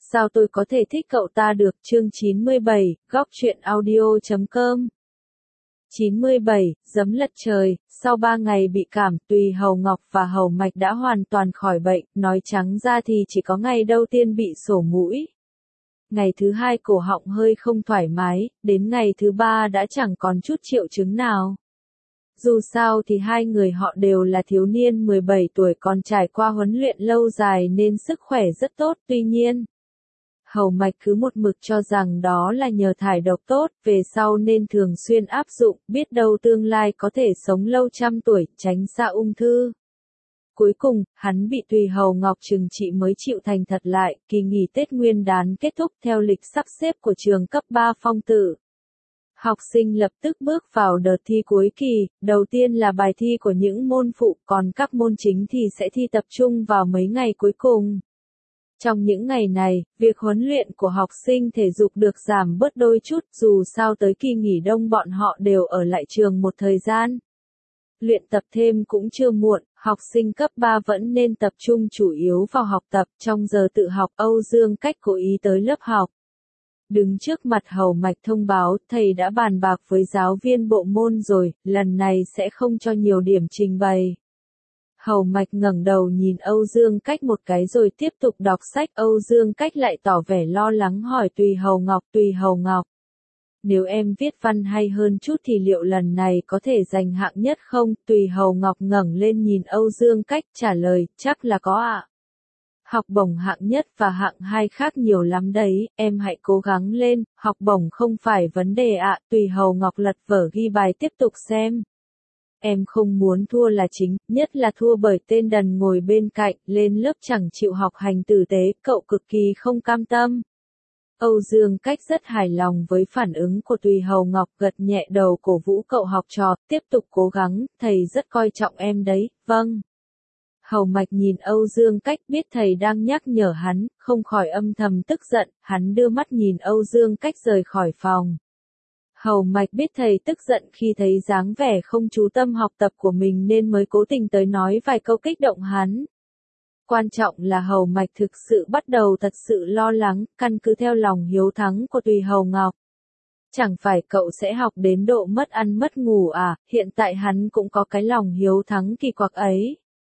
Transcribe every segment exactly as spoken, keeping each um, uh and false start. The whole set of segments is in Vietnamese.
Sao tôi có thể thích cậu ta được? Chương chín mươi bảy, góc truyện audio chấm com. chín mươi bảy, giấm lật trời, sau ba ngày bị cảm, Tùy Hầu Ngọc và Hầu Mạch đã hoàn toàn khỏi bệnh, nói trắng ra thì chỉ có ngày đầu tiên bị sổ mũi. Ngày thứ hai cổ họng hơi không thoải mái, đến ngày thứ ba đã chẳng còn chút triệu chứng nào. Dù sao thì hai người họ đều là thiếu niên mười bảy tuổi còn trải qua huấn luyện lâu dài nên sức khỏe rất tốt, tuy nhiên Hầu Mạch cứ một mực cho rằng đó là nhờ thải độc tốt, về sau nên thường xuyên áp dụng, biết đâu tương lai có thể sống lâu trăm tuổi, tránh xa ung thư. Cuối cùng, hắn bị Tùy Hầu Ngọc trừng trị mới chịu thành thật lại, kỳ nghỉ Tết Nguyên đán kết thúc theo lịch sắp xếp của trường cấp ba Phong Tử. Học sinh lập tức bước vào đợt thi cuối kỳ, đầu tiên là bài thi của những môn phụ, còn các môn chính thì sẽ thi tập trung vào mấy ngày cuối cùng. Trong những ngày này, việc huấn luyện của học sinh thể dục được giảm bớt đôi chút, dù sao tới kỳ nghỉ đông bọn họ đều ở lại trường một thời gian. Luyện tập thêm cũng chưa muộn, học sinh cấp ba vẫn nên tập trung chủ yếu vào học tập, trong giờ tự học Âu Dương Cách cố ý tới lớp học. Đứng trước mặt Hầu Mạch thông báo, thầy đã bàn bạc với giáo viên bộ môn rồi, lần này sẽ không cho nhiều điểm trình bày. Hầu Mạch ngẩng đầu nhìn Âu Dương Cách một cái rồi tiếp tục đọc sách. Âu Dương Cách lại tỏ vẻ lo lắng hỏi Tùy Hầu Ngọc, Tùy Hầu Ngọc, nếu em viết văn hay hơn chút thì liệu lần này có thể giành hạng nhất không? Tùy Hầu Ngọc ngẩng lên nhìn Âu Dương Cách trả lời, chắc là có ạ. Học bổng hạng nhất và hạng hai khác nhiều lắm đấy, em hãy cố gắng lên, học bổng không phải vấn đề ạ. Tùy Hầu Ngọc lật vở ghi bài tiếp tục xem. Em không muốn thua là chính, nhất là thua bởi tên đần ngồi bên cạnh, lên lớp chẳng chịu học hành tử tế, cậu cực kỳ không cam tâm. Âu Dương Cách rất hài lòng với phản ứng của Tùy Hầu Ngọc, gật nhẹ đầu cổ vũ cậu học trò, tiếp tục cố gắng, thầy rất coi trọng em đấy, vâng. Hầu Mạch nhìn Âu Dương Cách biết thầy đang nhắc nhở hắn, không khỏi âm thầm tức giận, hắn đưa mắt nhìn Âu Dương Cách rời khỏi phòng. Hầu Mạch biết thầy tức giận khi thấy dáng vẻ không chú tâm học tập của mình nên mới cố tình tới nói vài câu kích động hắn. Quan trọng là Hầu Mạch thực sự bắt đầu thật sự lo lắng, căn cứ theo lòng hiếu thắng của Tùy Hầu Ngọc. Chẳng phải cậu sẽ học đến độ mất ăn mất ngủ à, hiện tại hắn cũng có cái lòng hiếu thắng kỳ quặc ấy.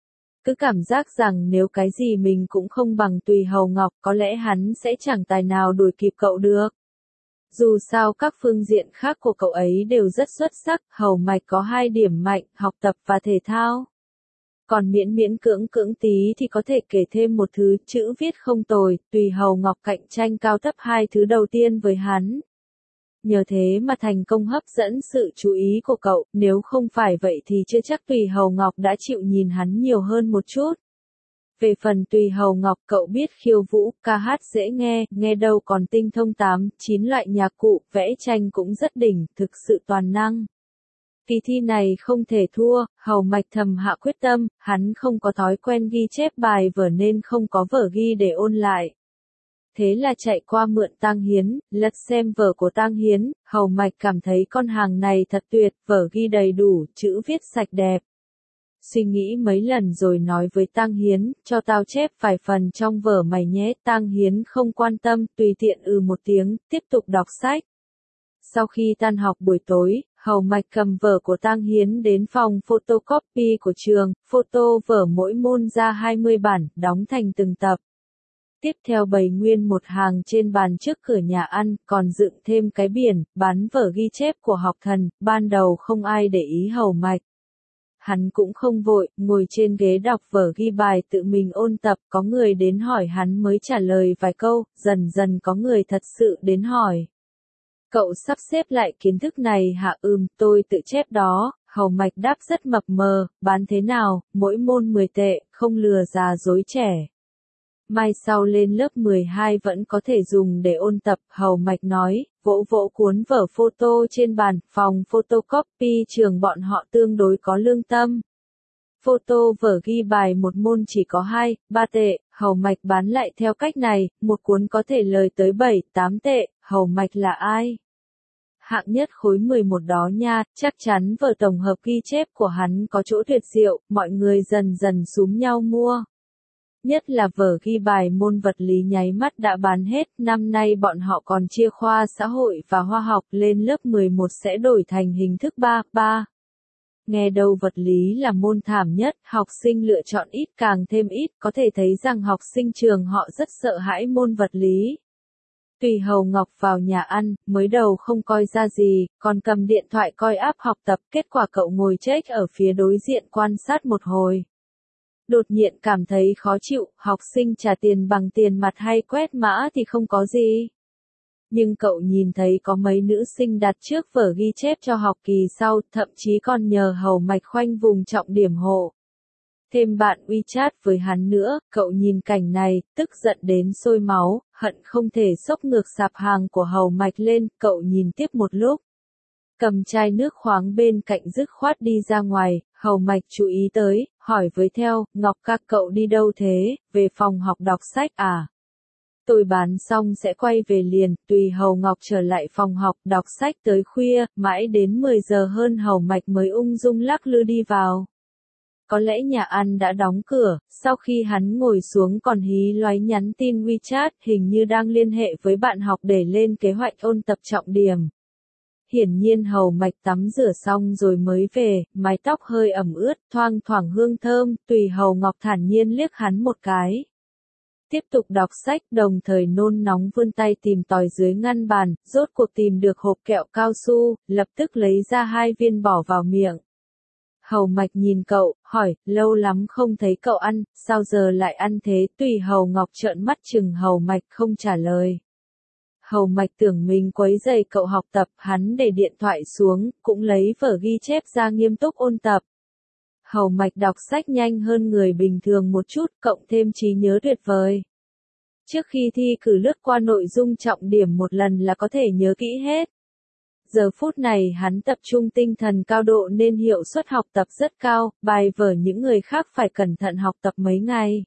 Cứ cảm giác rằng nếu cái gì mình cũng không bằng Tùy Hầu Ngọc, có lẽ hắn sẽ chẳng tài nào đuổi kịp cậu được. Dù sao các phương diện khác của cậu ấy đều rất xuất sắc, Hầu Mạch có hai điểm mạnh, học tập và thể thao. Còn miễn miễn cưỡng cưỡng tí thì có thể kể thêm một thứ, chữ viết không tồi, Tùy Hầu Ngọc cạnh tranh cao thấp hai thứ đầu tiên với hắn. Nhờ thế mà thành công hấp dẫn sự chú ý của cậu, nếu không phải vậy thì chưa chắc Tùy Hầu Ngọc đã chịu nhìn hắn nhiều hơn một chút. Về phần Tùy Hầu Ngọc, cậu biết khiêu vũ, ca hát dễ nghe, nghe đâu còn tinh thông tám, chín loại nhạc cụ, vẽ tranh cũng rất đỉnh, thực sự toàn năng. Kỳ thi này không thể thua, Hầu Mạch thầm hạ quyết tâm, hắn không có thói quen ghi chép bài vở nên không có vở ghi để ôn lại. Thế là chạy qua mượn Tang Hiến, lật xem vở của Tang Hiến, Hầu Mạch cảm thấy con hàng này thật tuyệt, vở ghi đầy đủ, chữ viết sạch đẹp. Suy nghĩ mấy lần rồi nói với Tang Hiến, cho tao chép vài phần trong vở mày nhé. Tang Hiến không quan tâm, tùy tiện ừ một tiếng, tiếp tục đọc sách. Sau khi tan học buổi tối, Hầu Mạch cầm vở của Tang Hiến đến phòng photocopy của trường, photo vở mỗi môn ra hai mươi bản, đóng thành từng tập. Tiếp theo bày nguyên một hàng trên bàn trước cửa nhà ăn, còn dựng thêm cái biển, bán vở ghi chép của học thần, ban đầu không ai để ý Hầu Mạch. Hắn cũng không vội, ngồi trên ghế đọc vở ghi bài tự mình ôn tập, có người đến hỏi hắn mới trả lời vài câu, dần dần có người thật sự đến hỏi. Cậu sắp xếp lại kiến thức này hả? Ừm, tôi tự chép đó. Hầu Mạch đáp rất mập mờ, bán thế nào, mỗi môn mười tệ, không lừa già dối trẻ. Mai sau lên lớp mười hai vẫn có thể dùng để ôn tập, Hầu Mạch nói, vỗ vỗ cuốn vở photo trên bàn, phòng photocopy trường bọn họ tương đối có lương tâm. Photo vở ghi bài một môn chỉ có hai, ba tệ, Hầu Mạch bán lại theo cách này, một cuốn có thể lời tới bảy, tám tệ, Hầu Mạch là ai? Hạng nhất khối mười một đó nha, chắc chắn vở tổng hợp ghi chép của hắn có chỗ tuyệt diệu, mọi người dần dần xúm nhau mua. Nhất là vở ghi bài môn vật lý nháy mắt đã bán hết, năm nay bọn họ còn chia khoa xã hội và hóa học, lên lớp mười một sẽ đổi thành hình thức ba ba. Nghe đâu vật lý là môn thảm nhất, học sinh lựa chọn ít càng thêm ít, có thể thấy rằng học sinh trường họ rất sợ hãi môn vật lý. Tùy Hầu Ngọc vào nhà ăn, mới đầu không coi ra gì, còn cầm điện thoại coi app học tập, kết quả cậu ngồi check ở phía đối diện quan sát một hồi. Đột nhiên cảm thấy khó chịu, học sinh trả tiền bằng tiền mặt hay quét mã thì không có gì. Nhưng cậu nhìn thấy có mấy nữ sinh đặt trước vở ghi chép cho học kỳ sau, thậm chí còn nhờ Hầu Mạch khoanh vùng trọng điểm hộ. Thêm bạn WeChat với hắn nữa, cậu nhìn cảnh này, tức giận đến sôi máu, hận không thể xốc ngược sạp hàng của Hầu Mạch lên, cậu nhìn tiếp một lúc. Cầm chai nước khoáng bên cạnh dứt khoát đi ra ngoài, Hầu Mạch chú ý tới, hỏi với theo, Ngọc ca cậu đi đâu thế, về phòng học đọc sách à? Tôi bán xong sẽ quay về liền, Tùy Hầu Ngọc trở lại phòng học đọc sách tới khuya, mãi đến mười giờ hơn Hầu Mạch mới ung dung lắc lư đi vào. Có lẽ nhà ăn đã đóng cửa, sau khi hắn ngồi xuống còn hí loáy nhắn tin WeChat, hình như đang liên hệ với bạn học để lên kế hoạch ôn tập trọng điểm. Hiển nhiên Hầu Mạch tắm rửa xong rồi mới về, mái tóc hơi ẩm ướt, thoang thoảng hương thơm, Tùy Hầu Ngọc thản nhiên liếc hắn một cái. Tiếp tục đọc sách, đồng thời nôn nóng vươn tay tìm tòi dưới ngăn bàn, rốt cuộc tìm được hộp kẹo cao su, lập tức lấy ra hai viên bỏ vào miệng. Hầu Mạch nhìn cậu, hỏi, lâu lắm không thấy cậu ăn, sao giờ lại ăn thế? Tùy Hầu Ngọc trợn mắt chừng Hầu Mạch không trả lời. Hầu Mạch tưởng mình quấy rầy cậu học tập, hắn để điện thoại xuống, cũng lấy vở ghi chép ra nghiêm túc ôn tập. Hầu Mạch đọc sách nhanh hơn người bình thường một chút, cộng thêm trí nhớ tuyệt vời. Trước khi thi cử lướt qua nội dung trọng điểm một lần là có thể nhớ kỹ hết. Giờ phút này hắn tập trung tinh thần cao độ nên hiệu suất học tập rất cao, bài vở những người khác phải cẩn thận học tập mấy ngày.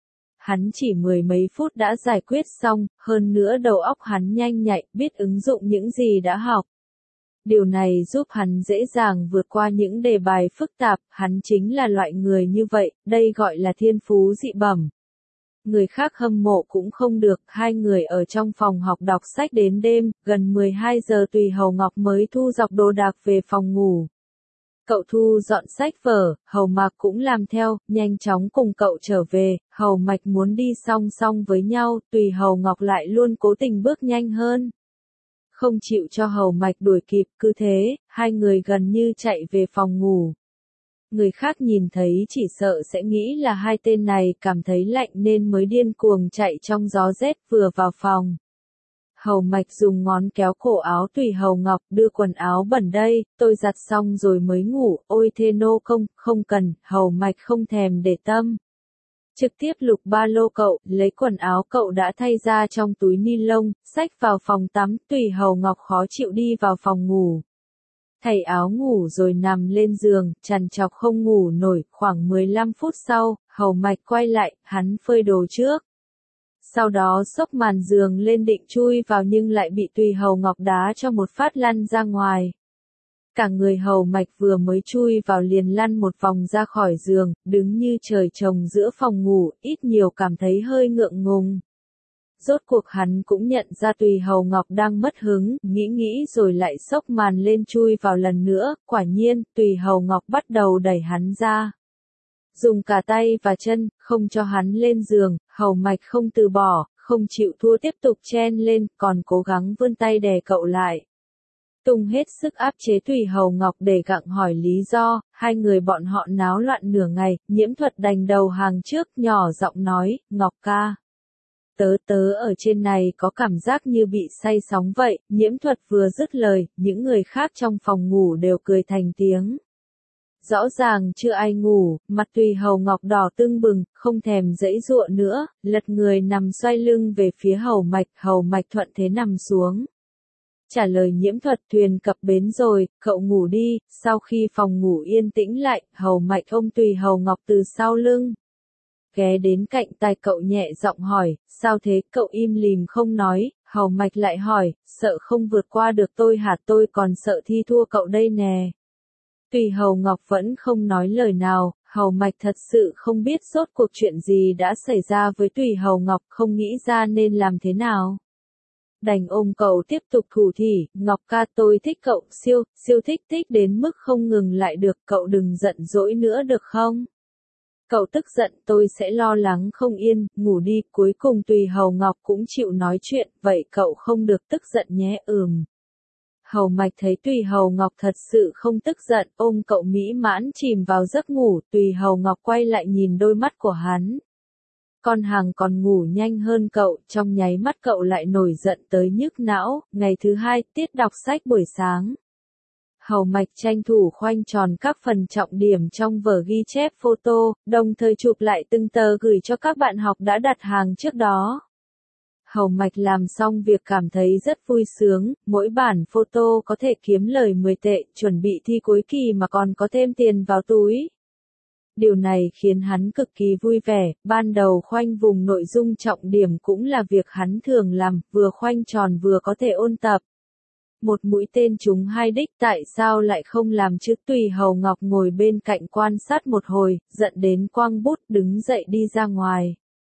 Hắn chỉ mười mấy phút đã giải quyết xong, hơn nữa đầu óc hắn nhanh nhạy, biết ứng dụng những gì đã học. Điều này giúp hắn dễ dàng vượt qua những đề bài phức tạp, hắn chính là loại người như vậy, đây gọi là thiên phú dị bẩm. Người khác hâm mộ cũng không được, hai người ở trong phòng học đọc sách đến đêm, gần mười hai giờ Tùy Hầu Ngọc mới thu dọc đồ đạc về phòng ngủ. Cậu thu dọn sách vở, Hầu Mạc cũng làm theo, nhanh chóng cùng cậu trở về, Hầu Mạch muốn đi song song với nhau, Tùy Hầu Ngọc lại luôn cố tình bước nhanh hơn. Không chịu cho Hầu Mạch đuổi kịp, cứ thế, hai người gần như chạy về phòng ngủ. Người khác nhìn thấy chỉ sợ sẽ nghĩ là hai tên này cảm thấy lạnh nên mới điên cuồng chạy trong gió rét vừa vào phòng. Hầu Mạch dùng ngón kéo cổ áo Tùy Hầu Ngọc, đưa quần áo bẩn đây, tôi giặt xong rồi mới ngủ, ôi thế nô không, không cần, Hầu Mạch không thèm để tâm. Trực tiếp lục ba lô cậu, lấy quần áo cậu đã thay ra trong túi ni lông, xách vào phòng tắm, Tùy Hầu Ngọc khó chịu đi vào phòng ngủ. Thay áo ngủ rồi nằm lên giường, trằn trọc không ngủ nổi, khoảng mười lăm phút sau, Hầu Mạch quay lại, hắn phơi đồ trước. Sau đó xốc màn giường lên định chui vào nhưng lại bị Tùy Hầu Ngọc đá cho một phát lăn ra ngoài. Cả người Hầu Mạch vừa mới chui vào liền lăn một vòng ra khỏi giường, đứng như trời trồng giữa phòng ngủ, ít nhiều cảm thấy hơi ngượng ngùng. Rốt cuộc hắn cũng nhận ra Tùy Hầu Ngọc đang mất hứng, nghĩ nghĩ rồi lại xốc màn lên chui vào lần nữa, quả nhiên, Tùy Hầu Ngọc bắt đầu đẩy hắn ra. Dùng cả tay và chân, không cho hắn lên giường, Hầu Mạch không từ bỏ, không chịu thua tiếp tục chen lên, còn cố gắng vươn tay đè cậu lại. Tung hết sức áp chế Tùy Hầu Ngọc để gặng hỏi lý do, hai người bọn họ náo loạn nửa ngày, Nhiễm Thuật đành đầu hàng trước, nhỏ giọng nói, Ngọc ca. Tớ tớ ở trên này có cảm giác như bị say sóng vậy, Nhiễm Thuật vừa dứt lời, những người khác trong phòng ngủ đều cười thành tiếng. Rõ ràng chưa ai ngủ, mặt Tùy Hầu Ngọc đỏ tưng bừng, không thèm giãy giụa nữa, lật người nằm xoay lưng về phía Hầu Mạch, Hầu Mạch thuận thế nằm xuống. Trả lời Nhiễm Thuật, thuyền cập bến rồi, cậu ngủ đi, sau khi phòng ngủ yên tĩnh lại, Hầu Mạch ôm Tùy Hầu Ngọc từ sau lưng. Ghé đến cạnh tai cậu nhẹ giọng hỏi, sao thế, cậu im lìm không nói, Hầu Mạch lại hỏi, sợ không vượt qua được tôi hả, tôi còn sợ thi thua cậu đây nè. Tùy Hầu Ngọc vẫn không nói lời nào, Hầu Mạch thật sự không biết rốt cuộc chuyện gì đã xảy ra với Tùy Hầu Ngọc, không nghĩ ra nên làm thế nào. Đành ôm cậu tiếp tục thủ thỉ, Ngọc ca tôi thích cậu, siêu, siêu thích thích đến mức không ngừng lại được, cậu đừng giận dỗi nữa được không? Cậu tức giận tôi sẽ lo lắng không yên, ngủ đi, cuối cùng Tùy Hầu Ngọc cũng chịu nói chuyện, vậy cậu không được tức giận nhé, ừm. Hầu Mạch thấy Tùy Hầu Ngọc thật sự không tức giận, ôm cậu mỹ mãn chìm vào giấc ngủ, Tùy Hầu Ngọc quay lại nhìn đôi mắt của hắn. Con hàng còn ngủ nhanh hơn cậu, trong nháy mắt cậu lại nổi giận tới nhức não. Ngày thứ hai, tiết đọc sách buổi sáng. Hầu Mạch tranh thủ khoanh tròn các phần trọng điểm trong vở ghi chép photo, đồng thời chụp lại từng tờ gửi cho các bạn học đã đặt hàng trước đó. Hầu Mạch làm xong việc cảm thấy rất vui sướng, mỗi bản photo có thể kiếm lời mười tệ, chuẩn bị thi cuối kỳ mà còn có thêm tiền vào túi. Điều này khiến hắn cực kỳ vui vẻ, ban đầu khoanh vùng nội dung trọng điểm cũng là việc hắn thường làm, vừa khoanh tròn vừa có thể ôn tập. Một mũi tên trúng hai đích, tại sao lại không làm chứ? Tùy Hầu Ngọc ngồi bên cạnh quan sát một hồi, giận đến quăng bút đứng dậy đi ra ngoài.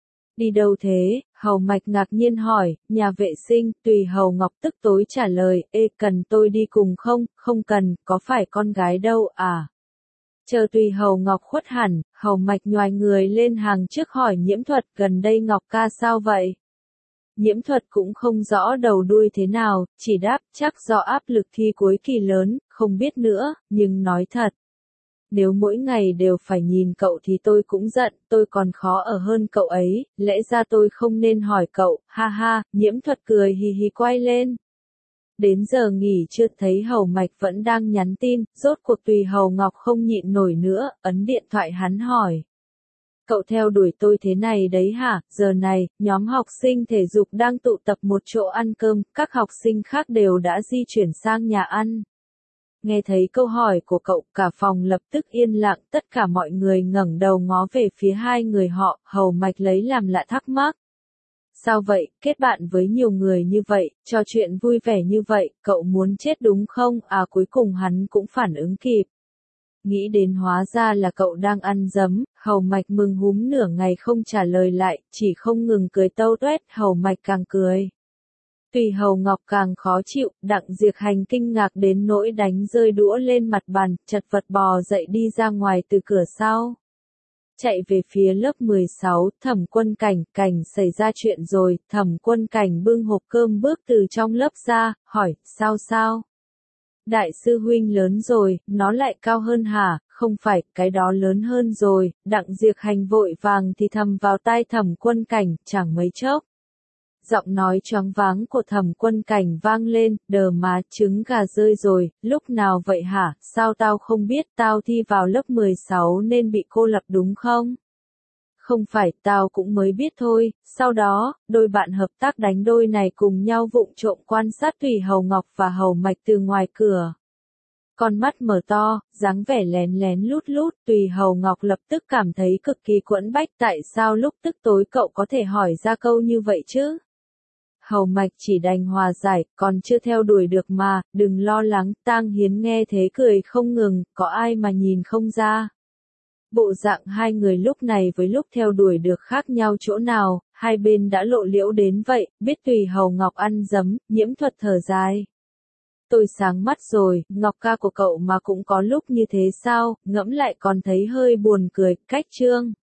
Đi đâu thế? Hầu Mạch ngạc nhiên hỏi, nhà vệ sinh, Tùy Hầu Ngọc tức tối trả lời, ê cần tôi đi cùng không? Không cần, có phải con gái đâu à? Chờ Tùy Hầu Ngọc khuất hẳn, Hầu Mạch nhoài người lên hàng trước hỏi Nhiễm Thuật, gần đây Ngọc ca sao vậy? Nhiễm Thuật cũng không rõ đầu đuôi thế nào, chỉ đáp, chắc do áp lực thi cuối kỳ lớn, không biết nữa, nhưng nói thật. Nếu mỗi ngày đều phải nhìn cậu thì tôi cũng giận, tôi còn khó ở hơn cậu ấy, lẽ ra tôi không nên hỏi cậu, ha ha, Nhiễm Thuật cười hì hì quay lên. Đến giờ nghỉ chưa thấy Hầu Mạch vẫn đang nhắn tin, rốt cuộc Tùy Hầu Ngọc không nhịn nổi nữa, ấn điện thoại hắn hỏi. Cậu theo đuổi tôi thế này đấy hả? Giờ này, nhóm học sinh thể dục đang tụ tập một chỗ ăn cơm, các học sinh khác đều đã di chuyển sang nhà ăn. Nghe thấy câu hỏi của cậu, cả phòng lập tức yên lặng, tất cả mọi người ngẩng đầu ngó về phía hai người họ, Hầu Mạch lấy làm lạ thắc mắc. Sao vậy, kết bạn với nhiều người như vậy, trò chuyện vui vẻ như vậy, cậu muốn chết đúng không? À cuối cùng hắn cũng phản ứng kịp. Nghĩ đến hóa ra là cậu đang ăn dấm, Hầu Mạch mừng húm nửa ngày không trả lời lại, chỉ không ngừng cười tâu tuét, Hầu Mạch càng cười. Tùy Hầu Ngọc càng khó chịu, Đặng Diệp Hành kinh ngạc đến nỗi đánh rơi đũa lên mặt bàn, chật vật bò dậy đi ra ngoài từ cửa sau. Chạy về phía lớp mười sáu, Thẩm Quân Cảnh, Cảnh xảy ra chuyện rồi, Thẩm Quân Cảnh bưng hộp cơm bước từ trong lớp ra, hỏi, sao sao? Đại sư huynh lớn rồi, nó lại cao hơn hả? Không phải, cái đó lớn hơn rồi, Đặng Diệp Hành vội vàng thì thầm vào tai Thẩm Quân Cảnh, chẳng mấy chốc. Giọng nói choáng váng của Thẩm Quân Cảnh vang lên, đờ má, trứng gà rơi rồi, lúc nào vậy hả, sao tao không biết, tao thi vào lớp mười sáu nên bị cô lập đúng không? Không phải, tao cũng mới biết thôi. Sau đó, đôi bạn hợp tác đánh đôi này cùng nhau vụng trộm quan sát Tùy Hầu Ngọc và Hầu Mạch từ ngoài cửa. Con mắt mở to, dáng vẻ lén lén lút lút, Tùy Hầu Ngọc lập tức cảm thấy cực kỳ quẫn bách, tại sao lúc tức tối cậu có thể hỏi ra câu như vậy chứ? Hầu Mạch chỉ đành hòa giải, còn chưa theo đuổi được mà, đừng lo lắng, Tang Hiến nghe thế cười không ngừng, có ai mà nhìn không ra. Bộ dạng hai người lúc này với lúc theo đuổi được khác nhau chỗ nào, hai bên đã lộ liễu đến vậy, biết Tùy Hầu Ngọc ăn dấm, Nhiễm Thuật thở dài. Tôi sáng mắt rồi, Ngọc ca của cậu mà cũng có lúc như thế sao, ngẫm lại còn thấy hơi buồn cười, cách trương.